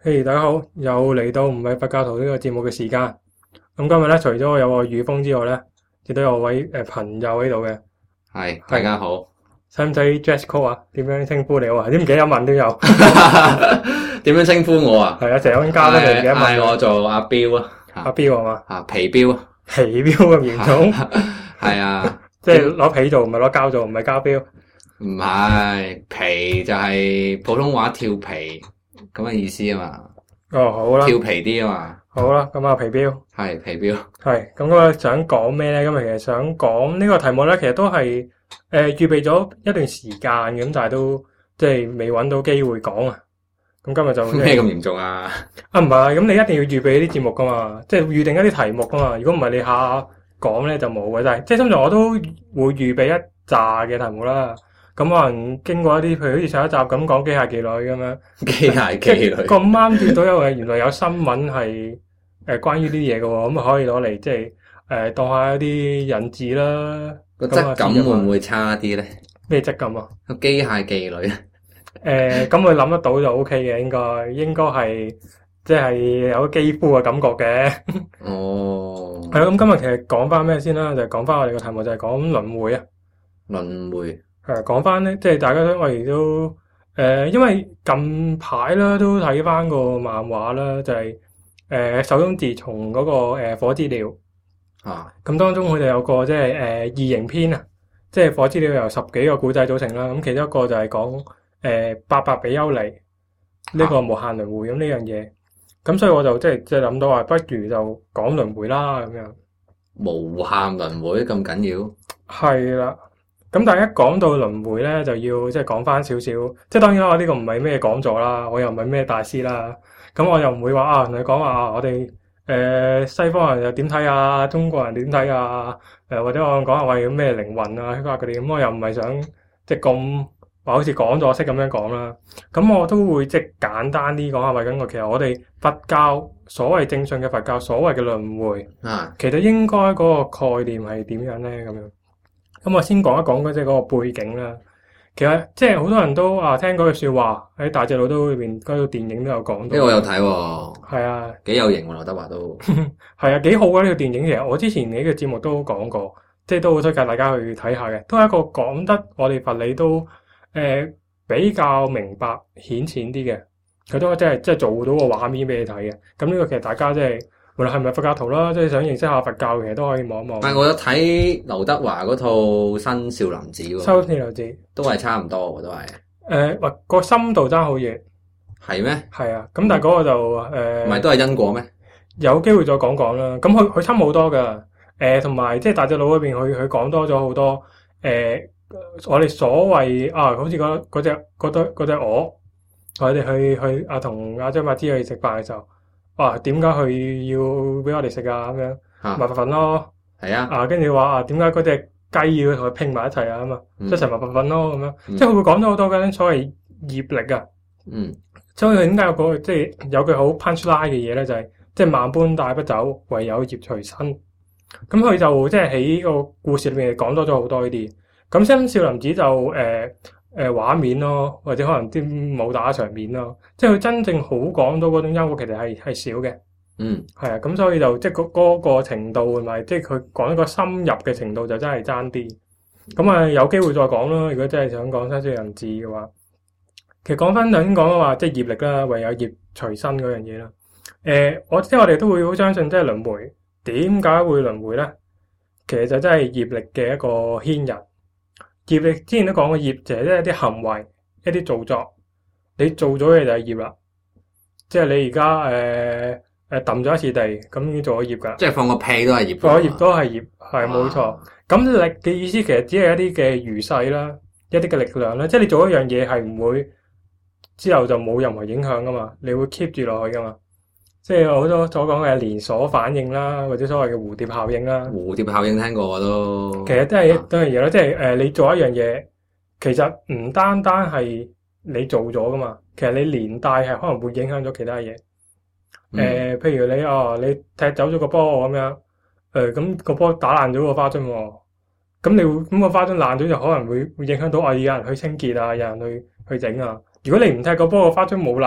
嘿，大家好，又嚟到唔係佛教徒呢個節目嘅時間。咁今日咧，除咗我有個宇峰之外咧，亦都有位朋友喺度嘅。 係，大家好。 使唔使 dress code 啊？點樣稱呼你啊？啲唔記得問都有。 點樣稱呼我啊？ 係啊，成日咁加都唔記得問。 嗌我做阿彪啊。 阿彪係嘛？ 皮彪。 皮彪咁嚴重？ 係啊。 即係攞皮做，唔係攞膠做，唔係膠標。 唔係，皮就係普通話跳皮咁嘅意思啊嘛。 哦，好啦。 跳皮啲啊嘛。 好啦，咁啊皮彪。 係皮彪。 係，咁我想講咩咧？今日其實想講呢個題目咧，其實都係預備咗一段時間咁，但係都即係未揾到機會講啊。咁今日就咩咁嚴重啊？ 啊唔係，咁你一定要預備啲節目噶嘛，即係預定一啲題目噶嘛。如果唔係你下下講咧就冇嘅，但係即係通常我都會預備一紮嘅題目啦。咁可能經過一啲，譬如好似上一集咁講機械妓女咁樣， 機械妓女咁啱見到原來有新聞係關於呢啲嘢嘅喎，咁啊可以攞嚟即係當下一啲引子啦。 個質感會唔會差啲咧？ 咩質感啊？ 個機械妓女咁佢諗得到就 O K 嘅，應該係即係有肌膚嘅感覺嘅。 哦。 係咯，咁今日其實講翻咩先啦？就係講翻我哋個題目就係講輪迴啊。 輪迴。 講翻咧，即係大家我哋都因為近排啦都睇翻個漫畫啦，就係手冢治蟲嗰個火之鳥啊。 咁當中佢哋有個即係異形篇啊，即係火之鳥由10幾個古仔組成啦。咁其中一個就係講八百比丘尼呢個無限輪迴咁呢樣嘢。咁所以我就即係諗到話，不如就講輪迴啦咁樣。 無限輪迴咁緊要？ 係啦。咁但係一講到輪迴咧，就要即係講翻少少，即係當然我呢個唔係咩講座啦，我又唔係咩大師啦，咁我又唔會話同你講話我哋西方人又點睇啊，中國人點睇啊，或者我講下喂咩靈魂啊，嗰啲咁，我又唔係想即係咁話好似講座式咁樣講啦，咁我都會即係簡單啲講下為緊個，其實我哋佛教所謂正信嘅佛教所謂嘅輪迴，其實應該嗰個概念係點樣咧咁樣？咁我先講一講即係嗰個背景啦。其實即係好多人都聽嗰句説話喺大隻佬都裏邊嗰套電影都有講到。 呢個我有睇喎。 係啊， 幾有型喎，劉德華都。 係啊，幾好啊！呢個電影其實我之前你嘅節目都講過，即係都好推介大家去睇下嘅。都係一個講得我哋佛理都比較明白顯淺啲嘅。佢都即係做到個畫面俾你睇嘅。咁呢個其實大家即係。無論係咪佛教徒啦，即係想認識下佛教，其實都可以望一望。 但係我有睇劉德華嗰套新少林寺喎。 新少林寺都係差唔多喎，都係。 個深度爭好遠。 係咩？ 係啊，咁但係嗰個就唔係都係因果咩？ 有機會再講講啦。咁佢差好多噶。同埋即係大隻佬嗰邊，佢講多咗好多。我哋所謂好似嗰隻鵝，我哋去同阿張柏芝去食飯嘅時候。點解佢要俾我哋食啊？咁樣麻煩咯。 係啊。 跟住話點解嗰隻雞要同佢拼埋一齊啊？嘛，即係成麻煩咯咁樣。即係佢會講咗好多嘅所謂業力啊。所以佢點解有個即係有句好 punch line 嘅嘢咧？就係即係萬般帶不走，唯有業隨身。咁佢就即係喺個故事裏面講多咗好多呢啲。咁新少林寺就畫面咯，或者可能啲武打場面咯，即係佢真正好講到嗰種因果，其實係少嘅。係啊，咁所以就即係嗰個程度，同埋即係佢講一個深入嘅程度，就真係爭啲。咁有機會再講咯。如果真係想講新少林寺嘅話，其實講翻頭先講嘅話，即係業力啦，唯有業隨身嗰樣嘢啦。我哋都會好相信，即係輪迴。點解會輪迴咧？其實就真係業力嘅一個牽引。業力之前都講過，業就係一啲行為、一啲造作，你做咗嘢就係業啦。即係你而家揼咗一次地，咁已經做咗業噶。 即係放個屁都係業。 放個業都係業，係冇錯。咁力嘅意思其實只係一啲嘅餘勢啦，一啲嘅力量啦。即係你做一樣嘢係唔會之後就冇任何影響噶嘛，你會 keep 住落去噶嘛。即係好多所講嘅連鎖反應啦，或者所謂嘅蝴蝶效應啦。 蝴蝶效應聽過我都。 其實都係一樣嘢咯，即係你做一樣嘢，其實唔單單係你做咗噶嘛，其實你連帶係可能會影響咗其他嘢。譬如你踢走咗個波咁樣，咁個波打爛咗個花樽喎，咁個花樽爛咗就可能會影響到有人去清潔啊，有人去整啊。如果你唔踢個波，個花樽冇爛。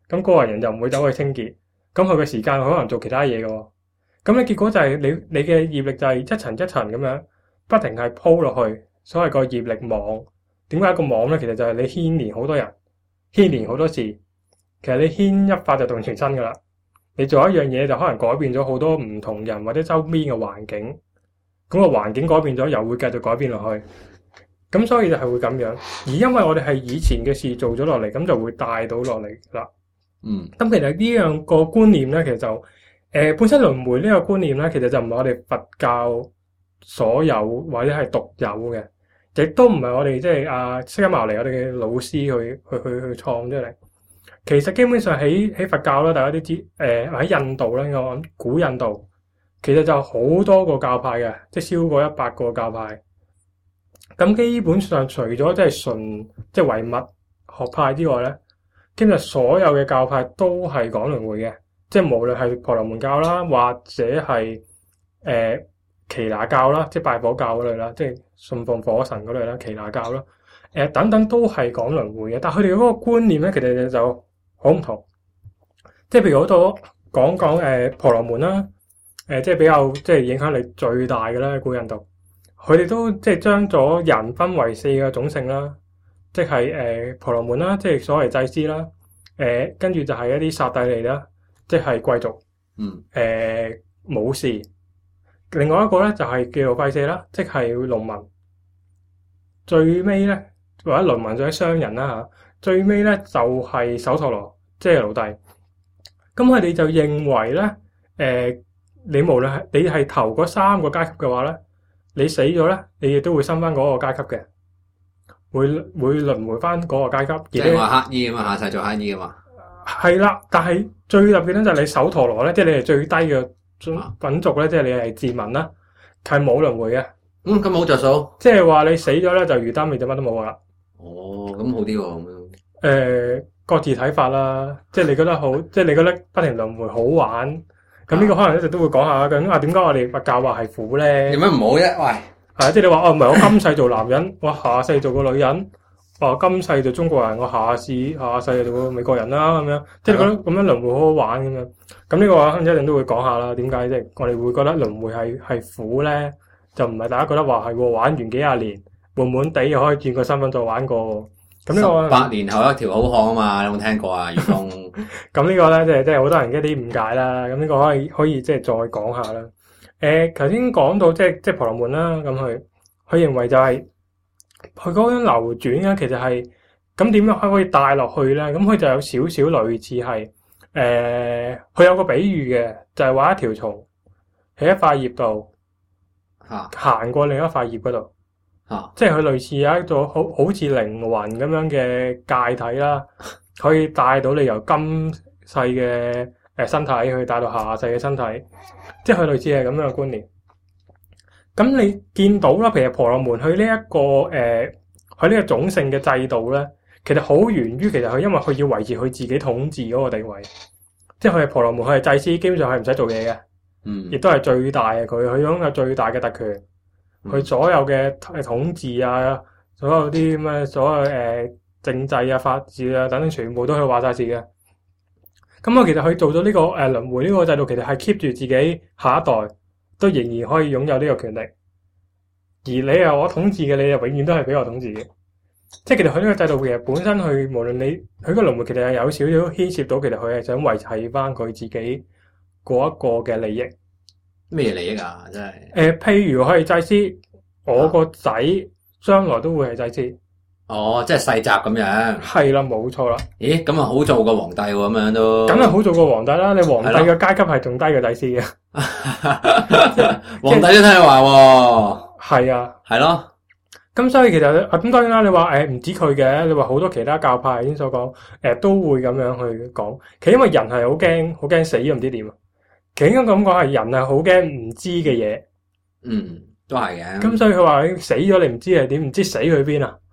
咁嗰個人就唔會走去清潔，咁佢嘅時間可能做其他嘢嘅喎。咁咧結果就係你嘅業力就係一層一層咁樣不停係鋪落去，所謂個業力網。點解個網咧？其實就係你牽連好多人，牽連好多事。其實你牽一髮就動全身噶啦。你做一樣嘢就可能改變咗好多唔同人或者周邊嘅環境。咁個環境改變咗，又會繼續改變落去。咁所以就係會咁樣。而因為我哋係以前嘅事做咗落嚟，咁就會帶到落嚟啦。咁其實呢樣個觀念咧，其實就本身輪迴呢個觀念咧，其實就唔係我哋佛教所有或者係獨有嘅。亦都唔係我哋即係釋迦牟尼我哋嘅老師去創出嚟。其實基本上喺佛教啦，大家都知喺印度咧，我諗古印度其實就好多個教派嘅，即係超過100個教派。咁基本上除咗即係純即係唯物學派之外咧，基本上所有嘅教派都係講輪迴嘅，即係無論係婆羅門教啦，或者係耆那教啦，即係拜火教嗰類啦，即係信奉火神嗰類啦，耆那教啦，等等都係講輪迴嘅，但係佢哋嗰個觀念咧，其實就好唔同。即係譬如好多講婆羅門啦，即係比較即係影響力最大嘅啦，古印度，佢哋都即係將咗人分為4個種姓啦，即係婆羅門啦，即係所謂祭司啦，跟住就係一啲剎帝利啦，即係貴族，武士。另外一個咧就係叫做吠舍啦，即係農民。最尾咧或者農民或者商人啦嚇，最尾咧就係首陀羅，即係奴隸。咁佢哋就認為咧，你無論係你係頭嗰3個階級嘅話咧，你死咗咧，你亦都會生翻嗰個階級嘅，會輪迴翻嗰個階級。 即係話乞衣啊嘛，下世做乞衣啊嘛。 係啦，但係最特別咧就係你首陀羅咧，即係你係最低嘅品族咧，即係你係賤民啦，係冇輪迴嘅。 咁冇着數。即係話你死咗咧，就如擔你就乜都冇噶啦。 哦，咁好啲喎咁樣。 各自睇法啦，即係你覺得好，即係你覺得不停輪迴好玩。咁呢個可能一直都會講下咁點解我哋佛教話係苦咧？ 有咩唔好啫？喂， 係即係你話唔係我今世做男人，我下世做個女人。今世做中國人，我下世做個美國人啦咁樣。即係你覺得咁樣輪迴好好玩咁樣。咁呢個話一定都會講下啦。點解即係我哋會覺得輪迴係苦咧？就唔係大家覺得話係玩完幾廿年，悶地又可以轉個身份再玩過。咁呢個 18年後一條好漢啊嘛，你有冇聽過啊？袁東。 咁呢個咧即係好多人一啲誤解啦。咁呢個可以即係再講下啦。頭先講到即係婆羅門啦，咁佢認為就係佢嗰種流轉咧，其實係咁點樣可以帶落去咧？咁佢就有少少類似係佢有個比喻嘅，就係話一條蟲喺一塊葉度行過另一塊葉嗰度。即係佢類似有一種好似靈魂咁樣嘅界體啦，可以帶到你由今世嘅身體去帶到下世嘅身體，即係佢類似係咁樣嘅觀念。咁你見到啦，其實婆羅門佢呢一個佢呢個種姓嘅制度咧，其實好源於其實佢因為佢要維持佢自己統治嗰個地位，即係佢係婆羅門，佢係祭司，基本上係唔使做嘢嘅，亦都係最大嘅佢擁有最大嘅特權。佢所有嘅統治啊，所有啲咩所有政制啊、法治啊等等，全部都係話晒事嘅。咁其實佢做咗呢個輪迴呢個制度，其實係 keep 住自己下一代都仍然可以擁有呢個權力。而你係我統治嘅，你又永遠都係俾我統治嘅。即係其實佢呢個制度其實本身佢無論佢個輪迴其實係有少少牽涉到，其實佢係想維繫翻佢自己嗰一個嘅利益。 咩利益啊？真係譬如佢係祭司，我個仔將來都會係祭司。 哦，即係世襲咁樣。係啦，冇錯啦。 咦，咁啊好做過皇帝喎，咁樣都。 梗係好做過皇帝啦！你皇帝嘅階級係仲低過祭司嘅。 皇帝都聽你話喎。 係啊。係咯。 咁所以其實咁當然啦，你話唔止佢嘅，你話好多其他教派先所講都會咁樣去講。其實因為人係好驚死唔知點啊。其實應該咁講係人係好驚唔知嘅嘢， 都係嘅。 咁所以佢話你死咗你唔知係點，唔知死去邊啊？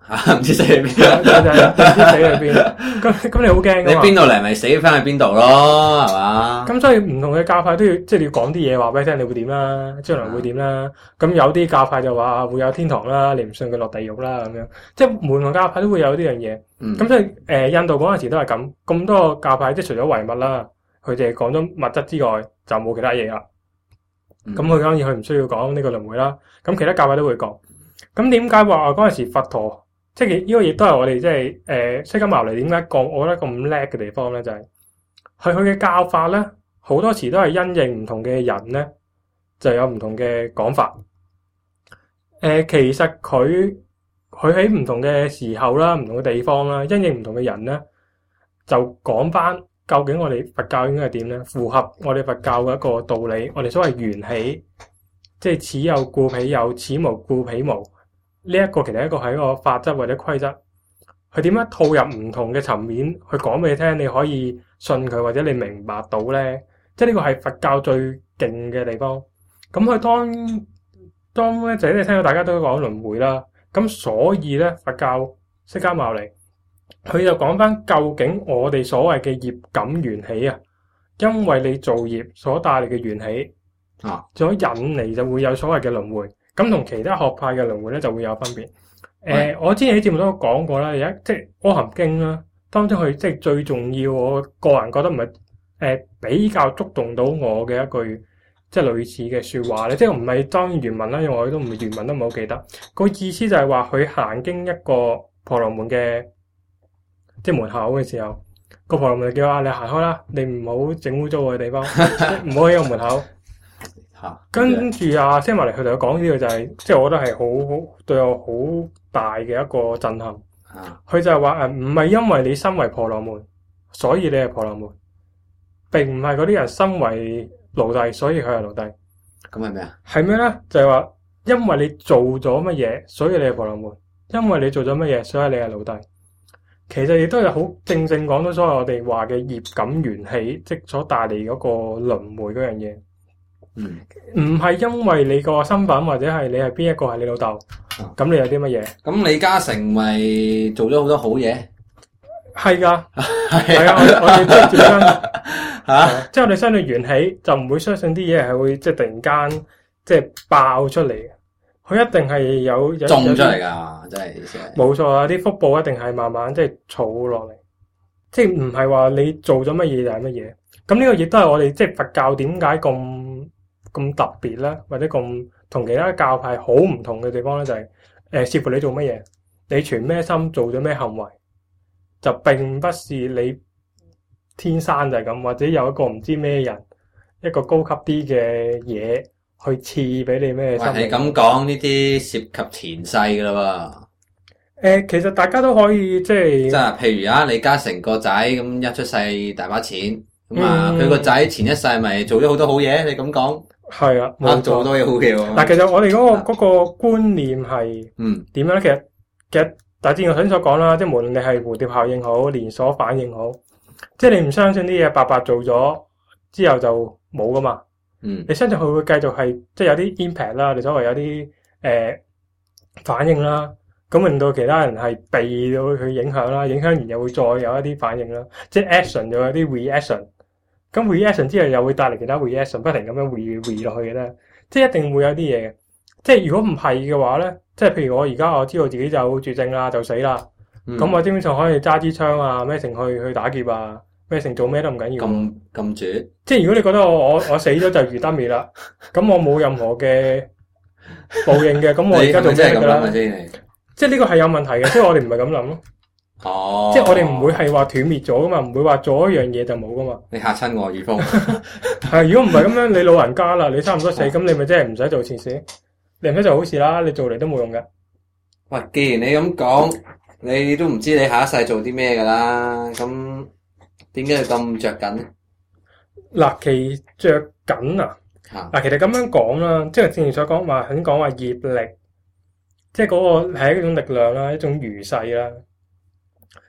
唔知死喺邊， 就唔知死喺邊。咁你好驚㗎嘛？ 你邊度嚟咪死翻去邊度咯，係嘛？ 咁所以唔同嘅教派都要即係你要講啲嘢話俾你聽，你會點啦？將來會點啦？咁有啲教派就話會有天堂啦，你唔信佢落地獄啦咁樣。即係唔同教派都會有呢樣嘢。咁所以印度嗰陣時都係咁多個教派，即係除咗唯物啦，佢哋講咗物質之外就冇其他嘢啦。咁佢當然佢唔需要講呢個輪迴啦。咁其他教派都會講。咁點解話嗰陣時佛陀？即係呢個亦都係我哋即係釋迦牟尼點解講我覺得咁叻嘅地方咧，就係佢嘅教法咧，好多時都係因應唔同嘅人咧，就有唔同嘅講法。其實佢喺唔同嘅時候啦，唔同嘅地方啦，因應唔同嘅人咧，就講翻究竟我哋佛教應該係點咧？符合我哋佛教嘅一個道理，我哋所謂緣起，即係此有故彼有，此無故彼無。呢一個其實一個係一個法則或者規則，佢點樣套入唔同嘅層面去講俾你聽，你可以信佢或者你明白到咧，即係呢個係佛教最勁嘅地方。咁佢當咧就係你聽到大家都講輪迴啦，咁所以咧佛教釋迦牟尼佢就講翻究竟我哋所謂嘅業感緣起啊，因為你做業所帶嚟嘅緣起所引嚟就會有所謂嘅輪迴。咁同其他學派嘅輪迴咧就會有分別。我之前喺節目都講過啦，而家即係《阿含經》啦，當中佢即係最重要，我個人覺得唔係比較觸動到我嘅一句即係類似嘅説話咧，即係唔係當然原文啦，因為我都唔係原文都唔係好記得。個意思就係話佢行經一個婆羅門嘅即係門口嘅時候，個婆羅門就叫你行開啦，你唔好整污糟我嘅地方，唔好喺個門口。跟住釋迦牟尼佢同佢講呢個就係，即係我覺得係好對我好大嘅一個震撼。佢就係話唔係因為你身為婆羅門，所以你係婆羅門，並唔係嗰啲人身為奴隸，所以佢係奴隸。 咁係咩啊？ 係咩咧？就係話因為你做咗乜嘢，所以你係婆羅門；因為你做咗乜嘢，所以你係奴隸。其實亦都係好正講到所謂我哋話嘅業感緣起，即所帶嚟嗰個輪迴嗰樣嘢。唔係因為你個身份或者係你係邊一個係你老豆，咁你有啲乜嘢？ 咁李嘉誠咪做咗好多好嘢？ 係噶，係啊，我哋即係照跟即係我哋相信緣起，就唔會相信啲嘢係會即係突然間即係爆出嚟嘅。佢一定係有種出嚟㗎，真係冇錯啊！啲福報一定係慢慢即係儲落嚟，即係唔係話你做咗乜嘢就係乜嘢。咁呢個亦都係我哋即係佛教點解咁特別啦，或者咁同其他教派好唔同嘅地方咧，就係視乎你做乜嘢，你存咩心，做咗咩行為，就並不是你天生就係咁，或者有一個唔知咩人一個高級啲嘅嘢去賜俾你咩心。 你咁講呢啲涉及前世㗎啦喎。其實大家都可以即係譬如李嘉誠個仔咁一出世大把錢咁佢個仔前一世咪做咗好多好嘢，你咁講。係啊，做好多嘢好嘅喎。但其實我哋嗰個觀念係點樣咧？其實大致我頭先所講啦，即係無論你係蝴蝶效應好，連鎖反應好，即係你唔相信啲嘢白白做咗之後就冇噶嘛。你相信佢會繼續係即係有啲 impact 啦，你所謂有啲反應啦，咁令到其他人係被到佢影響啦，影響完又會再有一啲反應啦，即係 action 又有啲 reaction。咁 reaction 之後又會帶嚟其他 reaction， 不停咁樣 re 落去嘅咧，即係一定會有啲嘢嘅。即係如果唔係嘅話咧，即係譬如我而家我知道自己就絕症啦，就死啦，咁我基本上可以揸支槍啊，咩成去打劫啊，咩成做咩都唔緊要。咁絕？即係如果你覺得我死咗就如得滅啦，咁我冇任何嘅報應嘅，咁我而家做咩㗎啦？即係呢個係有問題嘅，即係我哋唔係咁諗咯。即係我哋唔會係話斷滅咗噶嘛，唔會話做一樣嘢就冇噶嘛。你嚇親我，宇峰。係，如果唔係咁樣，你老人家啦，你差唔多死，咁你咪真係唔使做善事，你唔使做好事啦，你做嚟都冇用嘅。喂，既然你咁講，你都唔知你下一世做啲咩噶啦，咁點解你咁着緊咧？嗱，其着緊啊！嗱，其實咁樣講啦，即係正如所講話，肯講話業力，即係嗰個係一種力量啦，一種餘勢啦。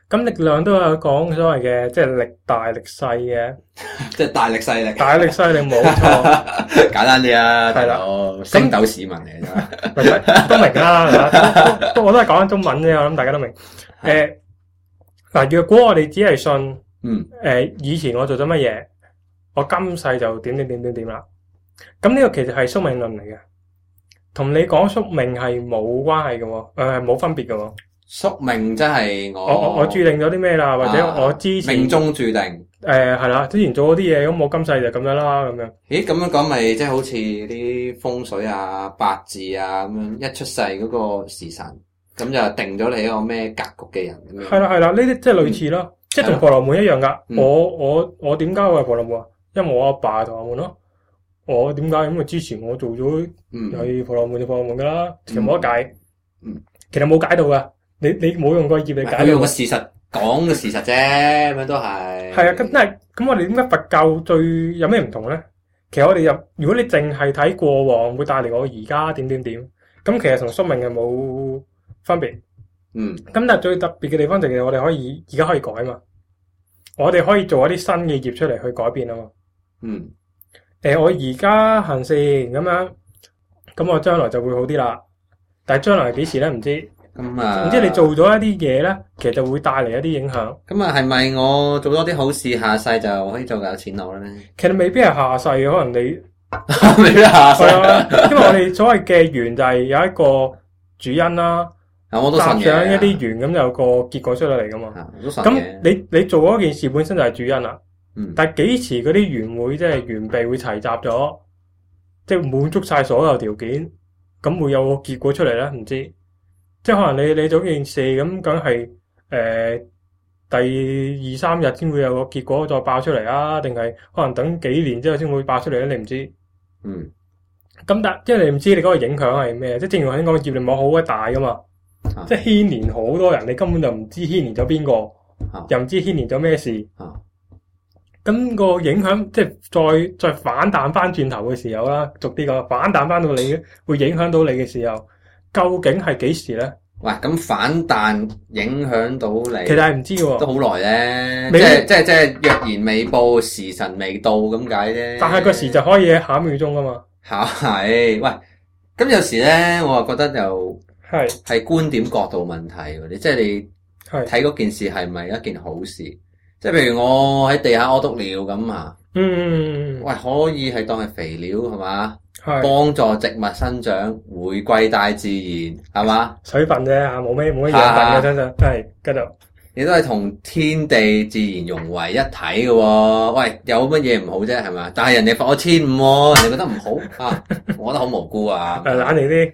咁力量都有講所謂嘅，即係力大力細嘅， 即係大力細力。 大力細力冇錯， 簡單啲啊，係啦，星斗市民嚟啫， 都明啦，我都係講緊中文啫，我諗大家都明。嗱，若果我哋只係信，以前我做咗乜嘢，我今世就點啦。咁呢個其實係宿命論嚟嘅，同你講宿命係冇關係嘅，冇分別嘅。 宿命真係我注定咗啲咩啦，或者我之前命中注定。 係啦，之前做嗰啲嘢，咁我今世就咁樣啦，咁樣。 咦，咁樣講咪即係好似啲風水啊、八字啊咁樣，一出世嗰個時辰，咁就定咗你一個咩格局嘅人咁樣。 係啦，呢啲即係類似咯，即係同婆羅門一樣噶。我點解會係婆羅門啊？因為我阿爸係婆羅門咯。我點解？因為之前我做咗係婆羅門就婆羅門噶啦，其實冇得解。其實冇解到噶。你冇用個業嚟解， 用個事實講嘅事實啫，咁樣都係。係啊，咁我哋點解佛教最有咩唔同咧？其實我哋如果你淨係睇過往，會帶嚟我而家點，咁其實同宿命係冇分別。咁但係最特別嘅地方就係我哋而家可以改嘛，我哋可以做一啲新嘅業出嚟去改變啊嘛。我而家行善咁樣，咁我將來就會好啲啦。但係將來係幾時咧？唔知。唔知你做咗一啲嘢咧，其實就會帶嚟一啲影響。 咁啊，係咪我做多啲好事，下世就可以做有錢佬咧？ 其實未必係下世嘅，可能你未必係下世。 係啊，因為我哋所謂嘅緣就係有一個主因啦。 我都信嘅。 搭上一啲緣咁，有個結果出咗嚟噶嘛。 我都信嘅。 咁你做嗰件事本身就係主因啦。但係幾時嗰啲緣會即係緣備會齊集咗，即係滿足晒所有條件，咁會有個結果出嚟咧？唔知。即係可能你做件事咁，梗係第2、3日先會有個結果再爆出嚟啊？定係可能等幾年之後先會爆出嚟咧？你唔知。咁但即係你唔知你嗰個影響係咩？即係正如我先講，業力網好鬼大噶嘛，即係牽連好多人，你根本就唔知牽連咗邊個，又唔知牽連咗咩事。咁個影響即係再反彈翻轉頭嘅時候啦，逐啲講反彈翻到你，會影響到你嘅時候。究竟係幾時咧？ 喂，咁反彈影響到你， 其實係唔知喎， 都好耐咧。即係若然未報，時辰未到咁解啫。 但係個時就可以喺下一秒鐘噶嘛。 係，喂，咁有時咧，我又覺得又係觀點角度問題喎。即係你睇嗰件事係咪一件好事？即係譬如我喺地下屙督尿咁啊。喂，可以係當係肥料係嘛？幫助植物生長，回歸大自然，係嘛？ 水分啫嚇，冇咩養分嘅真係。係，繼續。 你都係同天地自然融為一體嘅喎。喂，有乜嘢唔好啫？係嘛？但係人哋罰我1500喎，人哋覺得唔好啊？我覺得好無辜啊！ 懶嚟啲。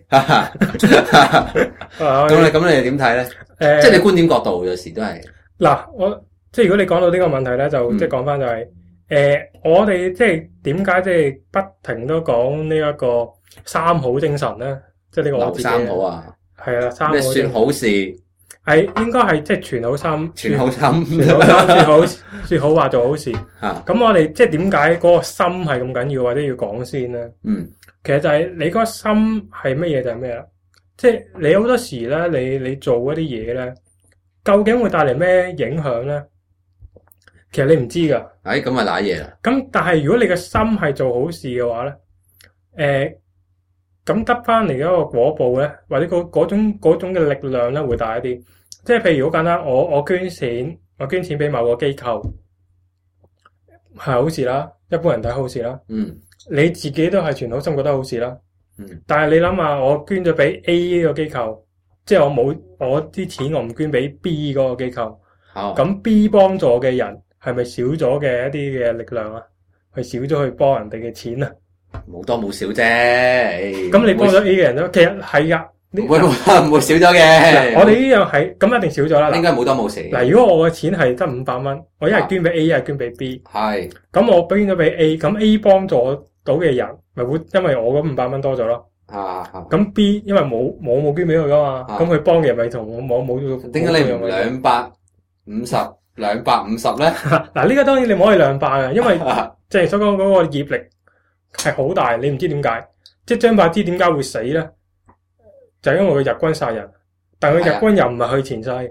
咁你點睇咧？即係你觀點角度有時都係。 嗱，即係如果你講到呢個問題咧，就即係講翻就係。我哋即係點解即係不停都講呢一個三好精神咧？即係呢個我自己。三好啊！係啊，三好。咩說好事？係應該係即係存好心。存好心。說好話做好事。咁我哋即係點解嗰個心係咁緊要，或者要講先咧？其實就係你嗰個心係乜嘢就係咩啦？即係你好多時咧，你做一啲嘢咧，究竟會帶嚟咩影響咧？其實你唔知噶， 咁咪瀨嘢啦。咁但係如果你個心係做好事嘅話咧，咁得翻嚟嗰個果報咧，或者嗰種嘅力量咧，會大一啲。即係譬如好簡單，我捐錢俾某個機構，係好事啦，一般人睇好事啦。你自己都係全好心覺得好事啦。但係你諗下，我捐咗俾 A 呢個機構，即係我啲錢我唔捐俾 B 嗰個機構，咁 B 幫助嘅人。係咪少咗嘅一啲嘅力量啊？係少咗去幫人哋嘅錢啊？ 冇多冇少啫。 咁你幫咗 A 嘅人咯，其實係噶， 唔會少咗嘅。 我哋呢樣係咁一定少咗啦。 應該冇多冇少。 嗱，如果我嘅錢係得500蚊，我一係捐俾 A，一係捐俾 B。 係。 咁我捐咗俾 A，咁 A 幫助到嘅人，咪會因為我嗰500蚊多咗咯。咁 B 因為冇捐俾佢噶嘛，咁佢幫嘅人咪同我冇。 點解你唔250？250咧？ 嗱，呢個當然你唔可以量化嘅，因為即係所講嗰個業力係好大，你唔知點解。即係張柏芝點解會死咧？就係因為佢日軍殺人，但係佢日軍又唔係去前世，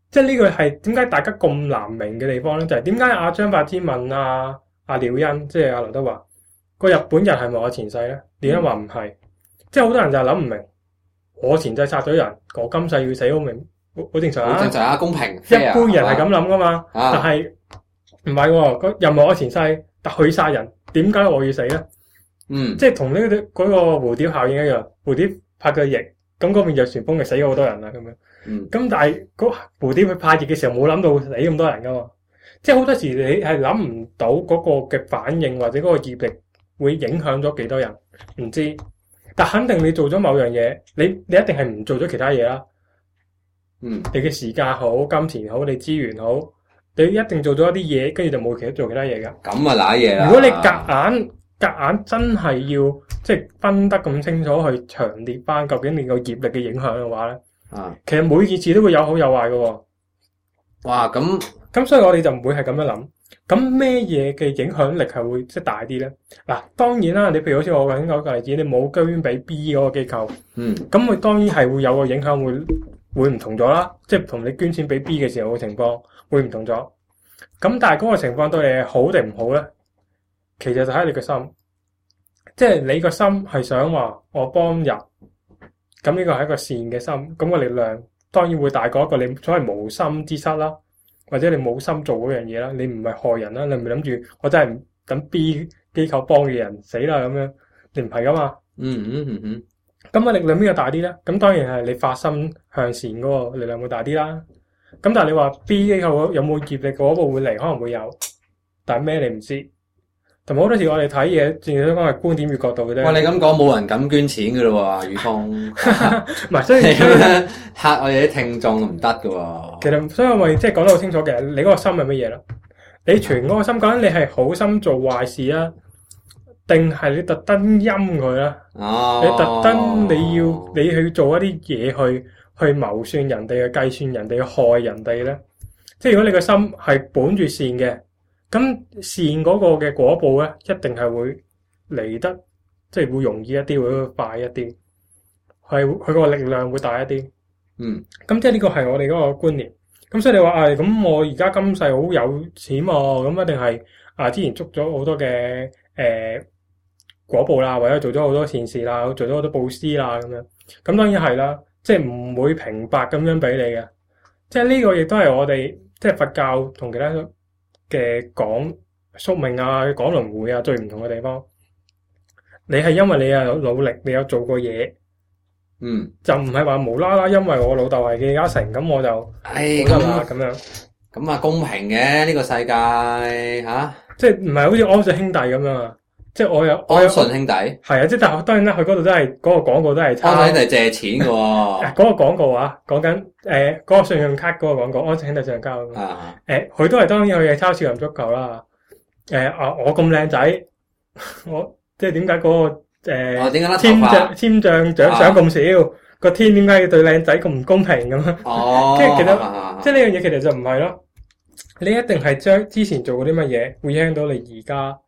即係呢個係點解大家咁難明嘅地方咧？就係點解阿張伯韞問阿廖恩，即係阿劉德華個日本人係咪我前世咧？廖恩話唔係，即係好多人就係諗唔明，我前世殺咗人，我今世要死好明，好正常啊！ 好正常啊，公平。 一般人係咁諗噶嘛，但係唔係喎，又唔係我前世，但佢殺人，點解我要死咧？即係同嗰個蝴蝶效應一樣，蝴蝶拍個翼，咁嗰邊就旋風就死咗好多人啦咁樣。咁但係嗰蝴蝶去拍翼嘅時候冇諗到死咁多人噶嘛，即係好多時你係諗唔到嗰個嘅反應或者嗰個業力會影響咗幾多人，唔知。但肯定你做咗某樣嘢，你一定係唔做咗其他嘢啦。你嘅時間好，金錢好，你資源好，你一定做咗一啲嘢，跟住就冇做其他嘢噶。咁啊瀨嘢啦！如果你夾硬真係要即係分得咁清楚去詳列翻究竟你個業力嘅影響嘅話咧，其實每件事都會有好有壞嘅喎。哇！咁所以我哋就唔會係咁樣諗。咁咩嘢嘅影響力係會即係大啲咧？嗱，當然啦，你譬如好似我頭先講個例子，你冇捐俾 B 嗰個機構，咁佢當然係會有個影響，會唔同咗啦。即係同你捐錢俾 B 嘅時候嘅情況會唔同咗。咁但係嗰個情況對你係好定唔好咧？其實就喺你個心，即係你個心係想話我幫人，咁呢個係一個善嘅心，咁個力量當然會大過一個你所謂無心之失啦，或者你冇心做嗰樣嘢啦，你唔係害人啦，你唔係諗住我真係等 B 機構幫嘅人死啦咁樣，你唔係噶嘛。咁個力量邊個大啲咧？咁當然係你發心向善嗰個力量會大啲啦。咁但係你話 B 機構有冇業力嗰個會嚟，可能會有，但係咩你唔知。同埋好多時我哋睇嘢，正如講係觀點與角度嘅啫。哇！你咁講冇人敢捐錢㗎咯喎，宇峰。唔係，所以嚇我哋啲聽眾唔得㗎喎。其實所以我咪即係講得好清楚嘅，你嗰個心係乜嘢啦？你傳嗰個心，究竟你係好心做壞事啊，定係你特登陰佢啦？你特登你去做一啲嘢去謀算人哋、去計算人哋、去害人哋咧？即係如果你個心係本住善嘅。咁善嗰個嘅果報咧，一定係會嚟得，即係會容易一啲，會快一啲，係佢個力量會大一啲。咁即係呢個係我哋嗰個觀念。咁所以你話咁我而家今世好有錢喎，咁一定係之前捉咗好多嘅果報啦，或者做咗好多善事啦，做咗好多布施啦咁樣。咁當然係啦，即係唔會平白咁樣俾你嘅。即係呢個亦都係我哋即係佛教同其他嘅講宿命啊，講輪迴啊，最唔同嘅地方，你係因為你有努力，你有做過嘢，就唔係話無啦啦，因為我老豆係李嘉誠，咁我就冇得啦咁樣。咁啊公平嘅呢個世界嚇，即係唔係好似安信兄弟咁樣啊？即係我有安信兄弟係啊，即係但係當然啦，佢嗰度都係嗰個廣告都係安信兄弟借錢嘅喎。嗰個廣告啊，講緊嗰個信用卡嗰個廣告，安信兄弟信用卡佢都係當然佢係抄少林足球啦。我咁靚仔，我即係點解嗰個簽賬獎賞咁少？個天點解要對靚仔咁唔公平咁啊？跟住其實即係呢樣嘢其實就唔係咯。你一定係將之前做過啲乜嘢會影響到你而家。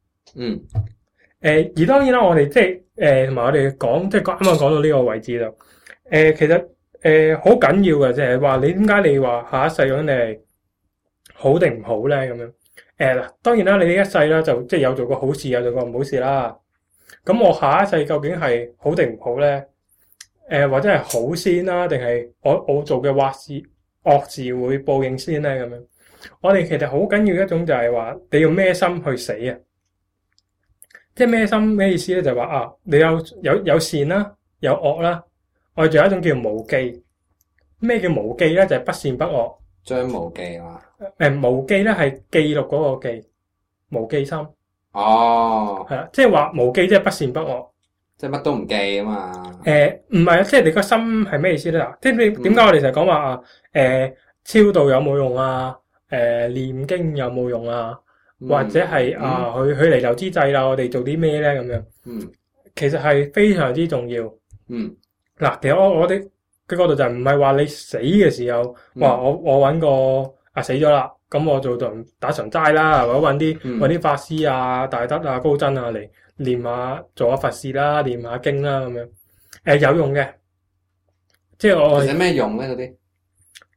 而當然啦，我哋即係同埋我哋講，即係啱啱講到呢個位置就其實好緊要嘅，即係話你點解你話下一世咁你係好定唔好咧？咁樣嗱，當然啦，你呢一世啦就即係有做過好事，有做過唔好事啦。咁我下一世究竟係好定唔好咧？或者係好先啦，定係我做嘅惡事會報應先咧？咁樣我哋其實好緊要一種就係話你要咩心去死啊！即係咩心咩意思咧？就係話你有善啦，有惡啦，我哋仲有一種叫無記。咩叫無記咧？就係不善不惡。張無忌啊？無記咧係記錄嗰個記，無記心。係啦，即係話無記即係不善不惡，即係乜都唔記啊嘛。唔係啊，即係你個心係咩意思咧？即係你點解我哋成日講話超度有冇用啊？念經有冇用啊？或者係佢彌留之際啦，我哋做啲咩咧咁樣？其實係非常之重要。嗱，其實我哋嘅角度就唔係話你死嘅時候，話我揾個死咗啦，咁我做頓打場齋啦，或者揾啲法師啊、大德啊、高僧啊嚟念下做下佛事啦、念下經啦咁樣。有用嘅，即係我其實咩用咧嗰啲？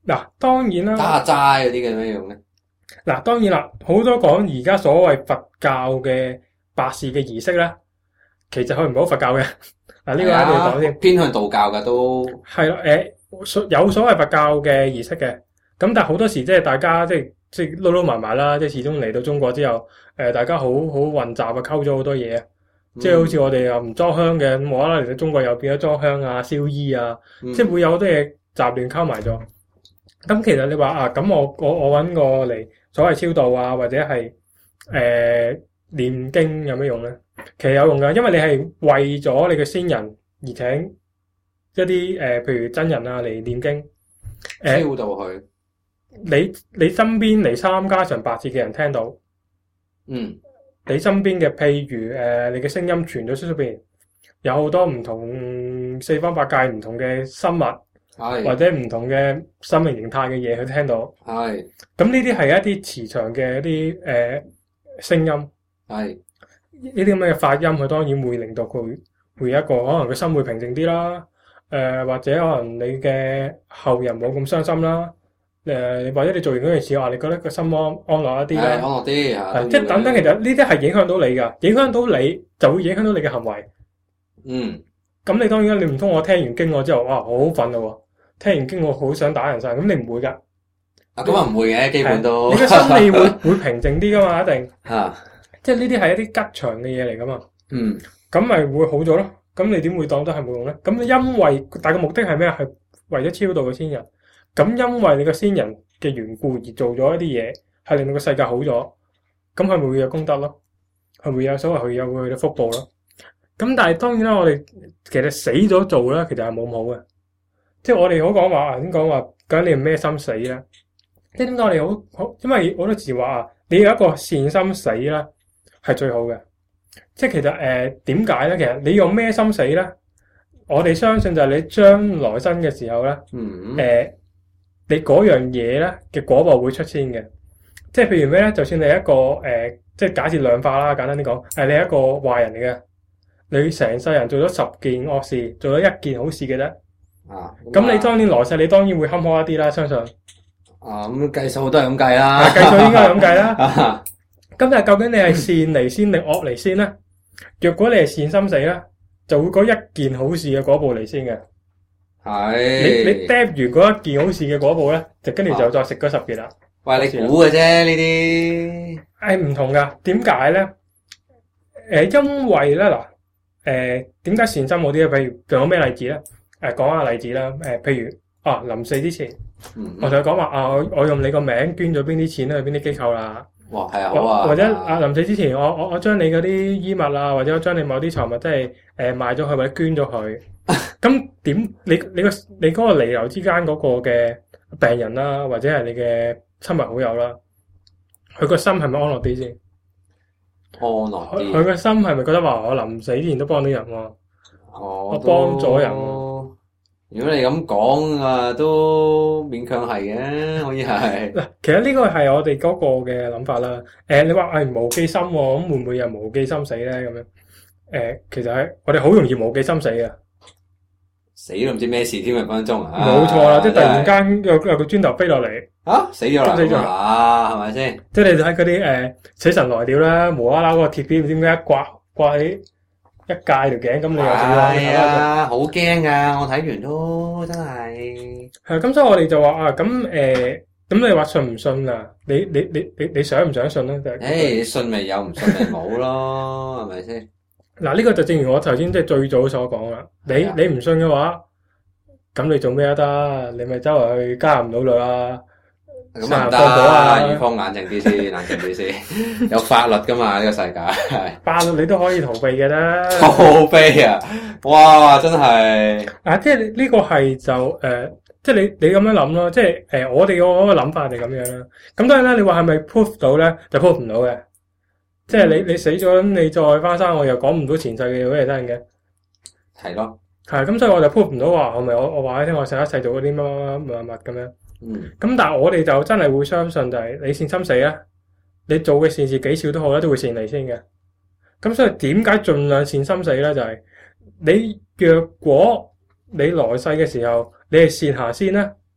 嗱，當然啦， 打下齋嗰啲嘅咩用咧？ 嗱，當然啦，好多講而家所謂佛教嘅白事嘅儀式咧，其實佢唔係好佛教嘅。嗱，呢個一定要講先。 偏向道教嘅都係啦，有所謂佛教嘅儀式嘅，咁但係好多時即係大家即係撈撈埋埋啦，即係始終嚟到中國之後，大家好混雜啊，溝咗好多嘢啊，即係好似我哋又唔裝香嘅，咁無啦啦嚟到中國又變咗裝香啊、燒衣啊，即係會有好多嘢雜亂溝埋咗。咁其實你話啊，咁我揾個嚟所謂超度啊，或者係念經有咩用咧？其實有用噶，因為你係為咗你嘅先人而請一啲譬如真人啊嚟念經， 超度佢。 你身邊嚟參加場白事嘅人聽到，你身邊嘅譬如你嘅聲音傳咗出邊，有好多唔同四方八界唔同嘅生物。或者唔同嘅生命形態嘅嘢，佢聽到。咁呢啲係一啲磁場嘅一啲聲音。呢啲咁嘅發音，佢當然會令到佢會有一個可能佢心會平靜啲啦。或者可能你嘅後人冇咁傷心啦。或者你做完嗰件事話，你覺得個心安樂一啲啦。 安樂啲即係等等，其實呢啲係影響到你㗎，影響到你就會影響到你嘅行為。咁你當然你唔通我聽完經我之後，哇，好憤咯喎！聽完經我好想打人晒，咁你唔會㗎。 咁啊唔會嘅，基本都。 你嘅心理會平靜啲㗎嘛，一定。即係呢啲係一啲吉祥嘅嘢嚟㗎嘛。咁咪會好咗咯。咁你點會當得係冇用咧？咁因為大嘅目的係咩？係為咗超度嘅先人。咁因為你個先人嘅緣故而做咗一啲嘢，係令到個世界好咗。咁係咪會有功德咯？係咪有所謂佢有佢嘅福報咯？咁但係當然啦，我哋其實死咗做咧，其實係冇咁好嘅。即係我哋好講話，點講話？究竟你係咩心死咧？即係點解我哋好？因為好多時話啊，你有一個善心死咧，係最好嘅。即係其實點解咧？其實你用咩心死咧？我哋相信就係你將來生嘅時候咧，你嗰樣嘢咧嘅果報會出先嘅。即係譬如咩咧？就算你一個即係假設量化啦，簡單啲講，你係一個壞人嚟嘅，你成世人做咗10件惡事，做咗1件好事嘅啫。咁你當年來世，你當然會坎坷一啲啦，相信。 咁計數都係咁計啦。 計數應該係咁計啦。咁但係究竟你係善嚟先定惡嚟先咧？若果你係善心死咧，就會嗰1件好事嘅果報嚟先嘅。你嗒完嗰1件好事嘅果報咧，就跟住就再食嗰10件啦。 喂，你估嘅啫呢啲。 唔同噶，點解咧？因為咧嗱，點解善心嗰啲咧？譬如仲有咩例子咧？講下例子啦，譬如臨死之前，我同佢講話我用你個名捐咗邊啲錢去邊啲機構啦。 哇，係啊，好啊。或者臨死之前，我將你嗰啲衣物啊，或者我將你某啲財物，即係賣咗佢或者捐咗佢。咁點你嗰個彌留之間嗰個嘅病人啦，或者係你嘅親密好友啦，佢個心係咪安樂啲先？ 安樂啲。 佢個心係咪覺得話我臨死之前都幫到人喎？我幫咗人喎。 如果你咁講啊，都勉強係嘅，可以係。 嗱，其實呢個係我哋嗰個嘅諗法啦。你話無記心喎，咁會唔會又無記心死咧？咁樣其實係我哋好容易無記心死嘅。 死都唔知咩事添啊！分鐘啊， 冇錯啦，即係突然間有個磚頭飛落嚟， 死咗啦，係咪先？ 即係你睇嗰啲死神來了啦，無啦啦嗰個鐵片唔知點解掛起一戒條頸，咁你又死啦？ 係啊，好驚噶！我睇完都真係。 係咁，所以我哋就話咁你話信唔信啊？你想唔想信咧？ 信咪有，唔信咪冇咯，係咪先？ 嗱，呢個就正如我頭先即係最早所講啦。你唔信嘅話，咁你做咩都得？你咪周圍去加唔到律啊， 咁啊唔得啊！預防冷靜啲先，冷靜啲先。有法律噶嘛？呢個世界法律你都可以逃避嘅啦。 逃避啊！哇，真係即係呢個係就即係你咁樣諗咯。即係我哋嗰個諗法係咁樣啦。咁當然啦，你話係咪 proof 到咧？就 proof 唔到嘅。即係你死咗，你再翻生，我又講唔到前世嘅嘢俾你聽嘅。 係咯。 係咁，所以我就 proof 唔到話，我話你聽，我上一世做嗰啲乜咁樣。咁但係我哋就真係會相信，就係你善心死啦，你做嘅善事幾少都好啦，都會善嚟先嘅。咁所以點解盡量善心死咧？就係你若果你來世嘅時候，你係善行先啦，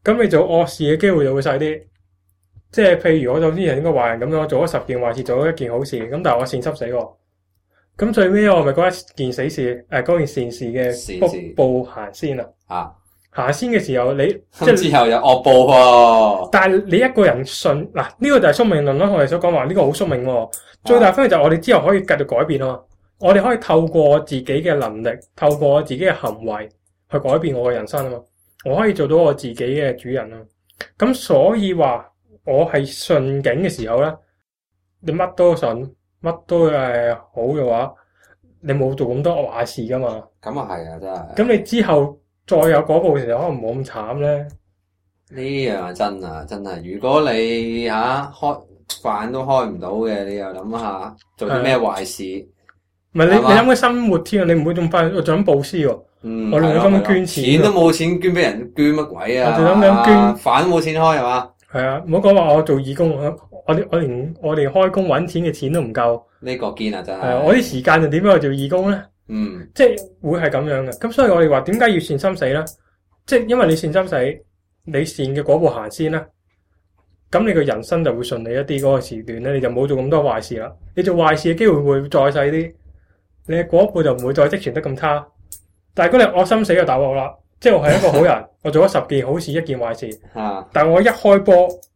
咁你做惡事嘅機會就會細啲。即係譬如我就之前應該壞人咁樣，我做咗10件壞事，做咗1件好事，咁但係我善心死喎。咁最尾我咪嗰一件死事，嗰件善事嘅福報行先啊！行先嘅時候你即係之後有惡報喎。 但係你一個人信嗱，呢個就係宿命論啦。我哋所講話呢個好宿命喎。最大分別就係我哋之後可以繼續改變啊嘛。我哋可以透過自己嘅能力，透過自己嘅行為去改變我嘅人生啊嘛。我可以做到我自己嘅主人啊。咁所以話我係順境嘅時候咧，你乜都順，乜都好嘅話，你冇做咁多壞事噶嘛。 咁啊係啊，真係。 咁你之後再有嗰步嘅時候，可能冇咁慘咧。 呢樣真係。如果你開飯都開唔到嘅，你又諗下做啲咩壞事？ 唔係你諗嘅生活添啊！你唔會咁快我就諗布施喎。我哋諗捐錢都冇錢捐俾人，捐乜鬼啊？ 我哋諗捐飯都冇錢開係嘛？係啊，唔好講話我做義工，我連開工揾錢嘅錢都唔夠。 呢個堅啊真係。 係啊，我啲時間就點樣去做義工咧？即係會係咁樣嘅。咁所以我哋話點解要善心死咧？即係因為你善心死，你善嘅嗰步行先啦。咁你個人生就會順利一啲，嗰個時段咧，你就冇做咁多壞事啦。你做壞事嘅機會會再細啲，你嗰一步就唔會再積存得咁差。但係如果你惡心死就大鑊啦，即係我係一個好人，我做咗10件好事1件壞事，但係我一開波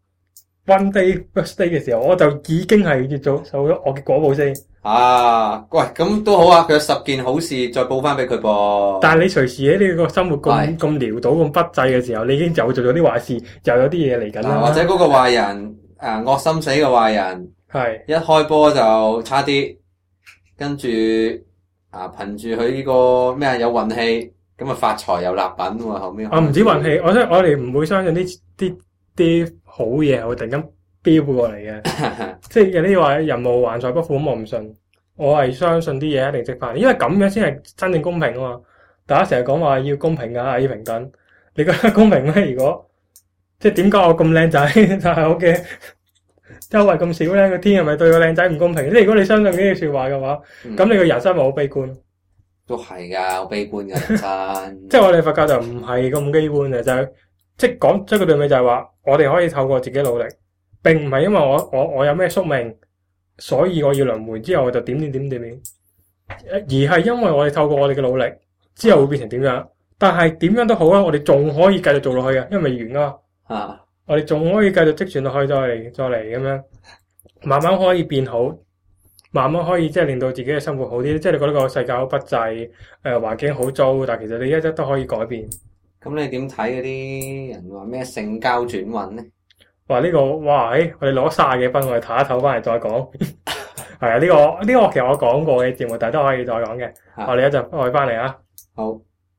one day first day 嘅時候，我就已經係要做咗我嘅果報先。 喂，咁都好啊！佢有10件好事，再報翻俾佢噃。 但係你隨時喺呢個生活咁潦倒咁不濟嘅時候，你已經又做咗啲壞事，又有啲嘢嚟緊啦。 或者嗰個壞人惡心死嘅壞人， 係一開波就差啲，跟住憑住佢呢個咩有運氣，咁啊發財又立品喎，後面唔止運氣，我哋唔會相信啲好嘢係會突然間飆過嚟嘅。即係有啲話人無橫財不富，咁我唔信。我係相信啲嘢一定積翻，因為咁樣先係真正公平啊嘛。大家成日講話要公平㗎，要平等，你覺得公平咩？如果即係點解我咁靚仔，但係我嘅周圍咁少咧？個天係咪對個靚仔唔公平？即係如果你相信呢句説話嘅話，咁你個人生咪好悲觀？ 都係㗎，好悲觀嘅人生。 即係我哋佛教就唔係咁悲觀嘅，就係即係講出個對尾就係話，我哋可以透過自己努力，並唔係因為我有咩宿命，所以我要輪迴之後我就點，而係因為我哋透過我哋嘅努力之後會變成點樣。但係點樣都好啦，我哋仲可以繼續做落去嘅，因為未完啊。我哋仲可以繼續積存落去，再嚟咁樣，慢慢可以變好，慢慢可以即係令到自己嘅生活好啲。即係你覺得個世界好不濟，環境好糟，但係其實你一都可以改變。 咁你點睇嗰啲人話咩性交轉運咧？ 話呢個我哋攞30幾分，我哋唞一唞翻嚟再講。係啊，呢個其實我講過嘅節目，但係都可以再講嘅。我哋一陣翻嚟啊。 好。